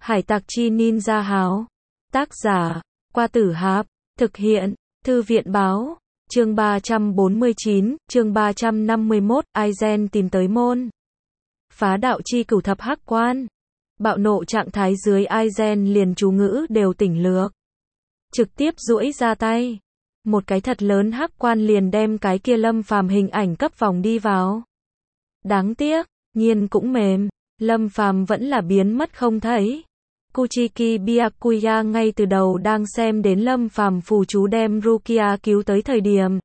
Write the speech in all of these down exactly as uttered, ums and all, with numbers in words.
Hải tặc chi ninja háo. Tác giả, Qua Tử Hạp. Thực hiện, Thư viện báo. Chương ba trăm bốn mươi chín, chương ba trăm năm mươi mốt, Aizen tìm tới môn phá đạo chi cửu thập hắc quan. Bạo nộ trạng thái dưới Aizen liền chú ngữ đều tỉnh lược. Trực tiếp duỗi ra tay. Một cái thật lớn hắc quan liền đem cái kia Lâm Phàm hình ảnh cấp vòng đi vào. Đáng tiếc, nhiên cũng mềm, Lâm Phàm vẫn là biến mất không thấy. Kuchiki Byakuya ngay từ đầu đang xem đến Lâm Phàm phù chú đem Rukia cứu tới thời điểm.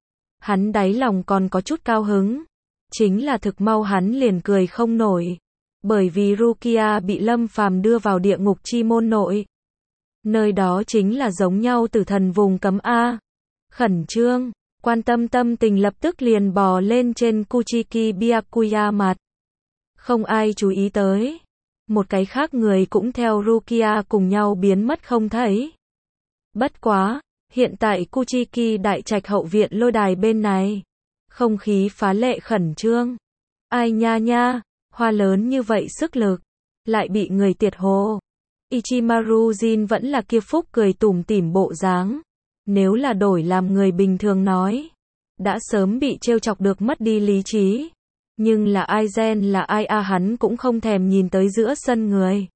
Hắn đáy lòng còn có chút cao hứng. Chính là thực mau hắn liền cười không nổi. Bởi vì Rukia bị Lâm Phàm đưa vào địa ngục chi môn nội. Nơi đó chính là giống nhau tử thần vùng cấm A. Khẩn trương, quan tâm tâm tình lập tức liền bò lên trên Kuchiki Byakuya mặt. Không ai chú ý tới. Một cái khác người cũng theo Rukia cùng nhau biến mất không thấy. Bất quá, hiện tại Kuchiki đại trạch hậu viện lôi đài bên này. Không khí phá lệ khẩn trương. Ai nha nha, hoa lớn như vậy sức lực. Lại bị người tiệt hồ. Ichimaru Jin vẫn là kia phúc cười tủm tỉm bộ dáng. Nếu là đổi làm người bình thường nói. Đã sớm bị trêu chọc được mất đi lý trí. Nhưng là Aizen là ai a hắn cũng không thèm nhìn tới giữa sân người.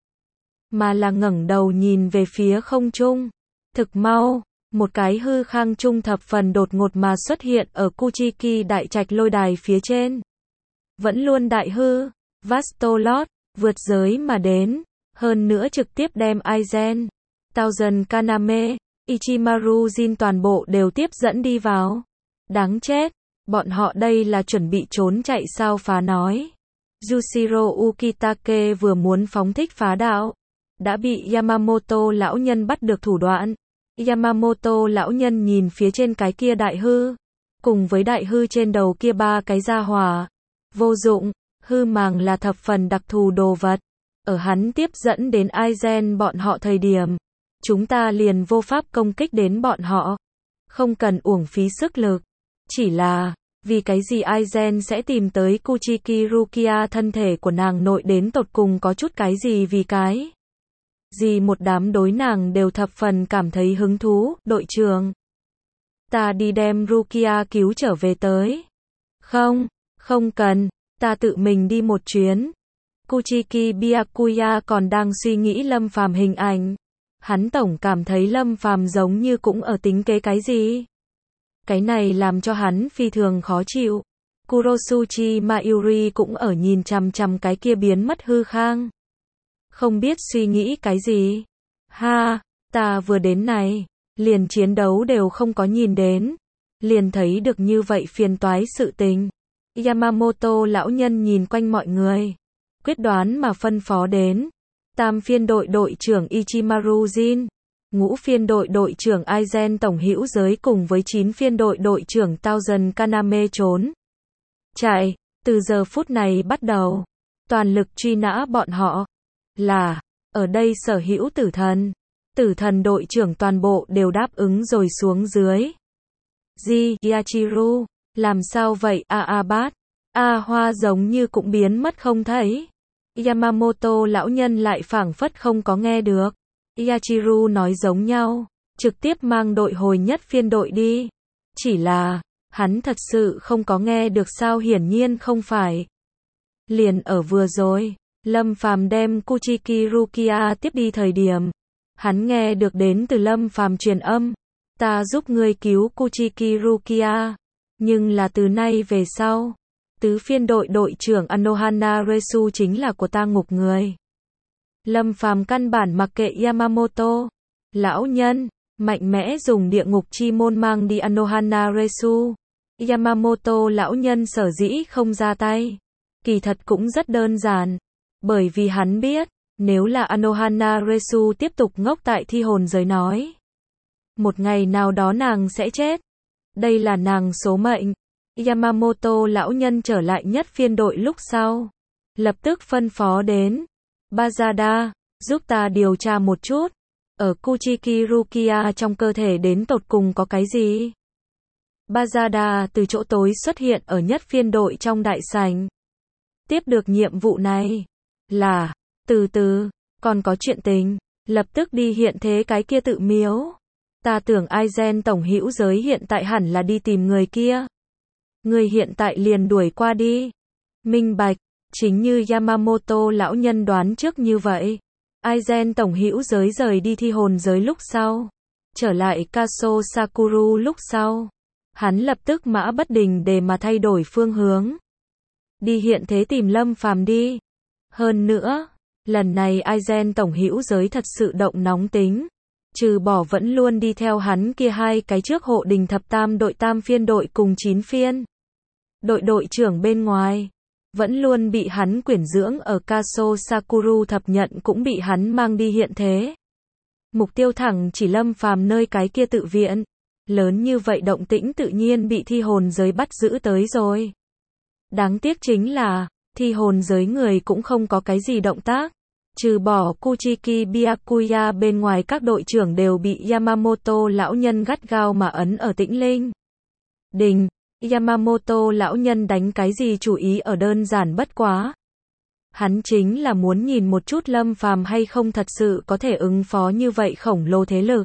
Mà là ngẩng đầu nhìn về phía không trung. Thực mau, một cái hư khang trung thập phần đột ngột mà xuất hiện ở Kuchiki đại trạch lôi đài phía trên. Vẫn luôn đại hư, Vastolot, vượt giới mà đến. Hơn nữa trực tiếp đem Aizen, Thousand Kaname, Ichimaru Jin toàn bộ đều tiếp dẫn đi vào. Đáng chết. Bọn họ đây là chuẩn bị trốn chạy sao phá nói. Yushiro Ukitake vừa muốn phóng thích phá đạo. Đã bị Yamamoto lão nhân bắt được thủ đoạn. Yamamoto lão nhân nhìn phía trên cái kia đại hư. Cùng với đại hư trên đầu kia ba cái gia hỏa. Vô dụng, hư màng là thập phần đặc thù đồ vật. Ở hắn tiếp dẫn đến Aizen bọn họ thời điểm. Chúng ta liền vô pháp công kích đến bọn họ. Không cần uổng phí sức lực. Chỉ là, vì cái gì Aizen sẽ tìm tới Kuchiki Rukia thân thể của nàng nội đến tột cùng có chút cái gì vì cái gì một đám đối nàng đều thập phần cảm thấy hứng thú, đội trưởng. Ta đi đem Rukia cứu trở về tới. Không, không cần, ta tự mình đi một chuyến. Kuchiki Byakuya còn đang suy nghĩ Lâm Phàm hình ảnh. Hắn tổng cảm thấy Lâm Phàm giống như cũng ở tính kế cái gì. Cái này làm cho hắn phi thường khó chịu. Kurosuchi Mayuri cũng ở nhìn chằm chằm cái kia biến mất hư khang. Không biết suy nghĩ cái gì. Ha, ta vừa đến này, liền chiến đấu đều không có nhìn đến. Liền thấy được như vậy phiền toái sự tình. Yamamoto lão nhân nhìn quanh mọi người. Quyết đoán mà phân phó đến. Tam phiên đội đội trưởng Ichimaru Jin. Ngũ phiên đội đội trưởng Aizen tổng hữu giới cùng với chín phiên đội đội trưởng Thousand Kaname trốn. Chạy, từ giờ phút này bắt đầu. Toàn lực truy nã bọn họ. Là, ở đây sở hữu tử thần. Tử thần đội trưởng toàn bộ đều đáp ứng rồi xuống dưới. Ji, Yachiru, làm sao vậy A A Bát? A Hoa giống như cũng biến mất không thấy. Yamamoto lão nhân lại phảng phất không có nghe được. Yachiru nói giống nhau, trực tiếp mang đội hồi nhất phiên đội đi. Chỉ là, hắn thật sự không có nghe được sao hiển nhiên không phải. Liền ở vừa rồi, Lâm Phàm đem Kuchiki Rukia tiếp đi thời điểm. Hắn nghe được đến từ Lâm Phàm truyền âm. Ta giúp ngươi cứu Kuchiki Rukia. Nhưng là từ nay về sau, tứ phiên đội đội trưởng Anohana Resu chính là của ta ngục người. Lâm Phàm căn bản mặc kệ Yamamoto. Lão nhân, mạnh mẽ dùng địa ngục chi môn mang đi Anohana Resu. Yamamoto lão nhân sở dĩ không ra tay. Kỳ thật cũng rất đơn giản. Bởi vì hắn biết, nếu là Anohana Resu tiếp tục ngốc tại thi hồn giới nói. Một ngày nào đó nàng sẽ chết. Đây là nàng số mệnh. Yamamoto lão nhân trở lại nhất phiên đội lúc sau. Lập tức phân phó đến. Bazada, giúp ta điều tra một chút. Ở Kuchiki Rukia trong cơ thể đến tột cùng có cái gì? Bazada từ chỗ tối xuất hiện ở nhất phiên đội trong đại sảnh. Tiếp được nhiệm vụ này là, từ từ, Còn có chuyện tình, lập tức đi hiện thế cái kia tự miếu. Ta tưởng Aizen tổng hữu giới hiện tại hẳn là đi tìm người kia. Người hiện tại liền đuổi qua đi. Minh bạch, chính như Yamamoto lão nhân đoán trước như vậy. Aizen tổng hữu giới rời đi thi hồn giới lúc sau. Trở lại Kaso Sakuru lúc sau. Hắn lập tức mã bất đình để mà thay đổi phương hướng. Đi hiện thế tìm Lâm Phàm đi. Hơn nữa, lần này Aizen tổng hữu giới thật sự động nóng tính. Trừ bỏ vẫn luôn đi theo hắn kia hai cái trước hộ đình thập tam đội tam phiên đội cùng chín phiên. Đội đội trưởng bên ngoài. Vẫn luôn bị hắn quyển dưỡng ở Kaso Sakuru thập nhận cũng bị hắn mang đi hiện thế. Mục tiêu thẳng chỉ Lâm Phàm nơi cái kia tự viện. Lớn như vậy động tĩnh tự nhiên bị thi hồn giới bắt giữ tới rồi. Đáng tiếc chính là, thi hồn giới người cũng không có cái gì động tác. Trừ bỏ Kuchiki Byakuya bên ngoài các đội trưởng đều bị Yamamoto lão nhân gắt gao mà ấn ở tĩnh linh. Đình, Yamamoto lão nhân đánh cái gì chủ ý ở đơn giản bất quá. Hắn chính là muốn nhìn một chút Lâm Phàm hay không thật sự có thể ứng phó như vậy khổng lồ thế lực.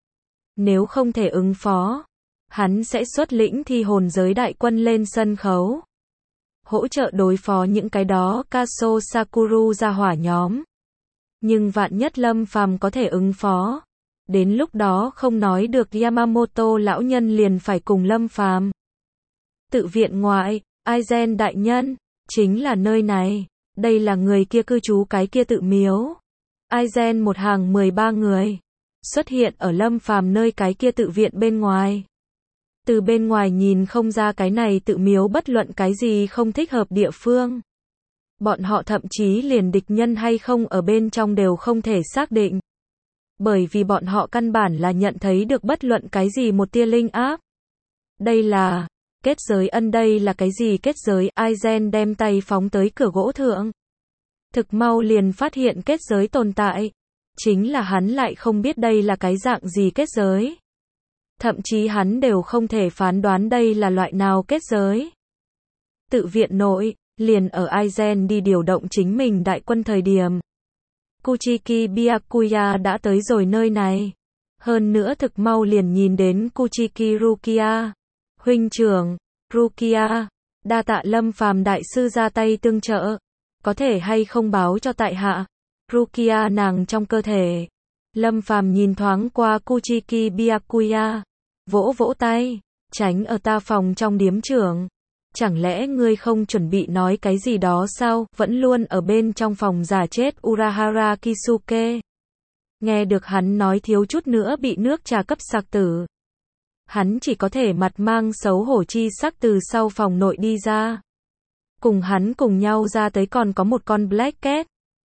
Nếu không thể ứng phó, hắn sẽ xuất lĩnh thi hồn giới đại quân lên sân khấu. Hỗ trợ đối phó những cái đó Kaso Sakuru ra hỏa nhóm. Nhưng vạn nhất Lâm Phàm có thể ứng phó. Đến lúc đó không nói được Yamamoto lão nhân liền phải cùng Lâm Phàm. Tự viện ngoại, Aizen đại nhân, chính là nơi này. Đây là người kia cư trú cái kia tự miếu. Aizen một hàng mười ba người. Xuất hiện ở Lâm Phàm nơi cái kia tự viện bên ngoài. Từ bên ngoài nhìn không ra cái này tự miếu bất luận cái gì không thích hợp địa phương. Bọn họ thậm chí liền địch nhân hay không ở bên trong đều không thể xác định. Bởi vì bọn họ căn bản là nhận thấy được bất luận cái gì một tia linh áp. Đây là kết giới ân đây là cái gì kết giới, Aizen đem tay phóng tới cửa gỗ thượng. Thực mau liền phát hiện kết giới tồn tại. Chính là hắn lại không biết đây là cái dạng gì kết giới. Thậm chí hắn đều không thể phán đoán đây là loại nào kết giới. Tự viện nội, liền ở Aizen đi điều động chính mình đại quân thời điểm. Kuchiki Byakuya đã tới rồi nơi này. Hơn nữa thực mau liền nhìn đến Kuchiki Rukia. Huynh trưởng, Rukia, đa tạ Lâm Phàm đại sư ra tay tương trợ. Có thể hay không báo cho tại hạ. Rukia nàng trong cơ thể. Lâm Phàm nhìn thoáng qua Kuchiki Byakuya. Vỗ vỗ tay. Tránh ở ta phòng trong điếm trưởng. Chẳng lẽ ngươi không chuẩn bị nói cái gì đó sao? Vẫn luôn ở bên trong phòng giả chết Urahara Kisuke. Nghe được hắn nói thiếu chút nữa bị nước trà cấp sặc tử. Hắn chỉ có thể mặt mang xấu hổ chi sắc từ sau phòng nội đi ra. Cùng hắn cùng nhau ra tới còn có một con Black Cat.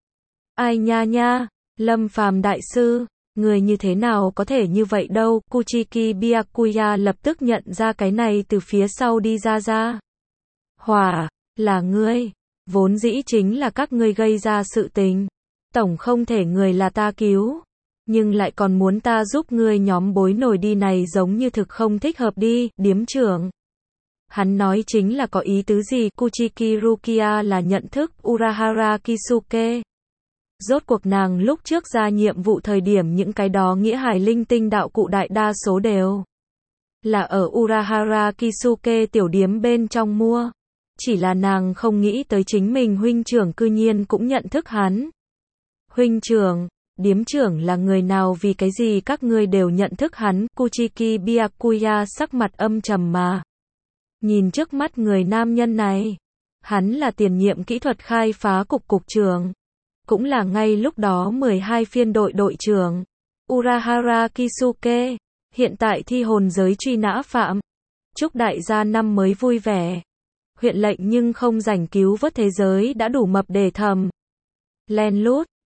Ai nha nha, Lâm Phàm đại sư, người như thế nào có thể như vậy đâu? Kuchiki Byakuya lập tức nhận ra cái này từ phía sau đi ra ra. Hỏa, là ngươi, vốn dĩ chính là các ngươi gây ra sự tình. Tổng không thể người là ta cứu, nhưng lại còn muốn ta giúp ngươi nhóm bối nổi đi này giống như thực không thích hợp đi, điếm trưởng. Hắn nói chính là có ý tứ gì? Kuchiki Rukia là nhận thức Urahara Kisuke. Rốt cuộc nàng lúc trước ra nhiệm vụ thời điểm những cái đó nghĩa hải linh tinh đạo cụ đại đa số đều là ở Urahara Kisuke tiểu điếm bên trong mua. Chỉ là nàng không nghĩ tới chính mình huynh trưởng cư nhiên cũng nhận thức hắn. Huynh trưởng, điếm trưởng là người nào, vì cái gì các ngươi đều nhận thức hắn? Kuchiki Byakuya sắc mặt âm trầm mà. Nhìn trước mắt người nam nhân này. Hắn là tiền nhiệm kỹ thuật khai phá cục cục trưởng. Cũng là ngay lúc đó mười hai phiên đội đội trưởng. Urahara Kisuke. Hiện tại thi hồn giới truy nã phạm. Chúc đại gia năm mới vui vẻ. Huyện lệnh nhưng không rảnh cứu vớt thế giới đã đủ mập để thầm. Len lút.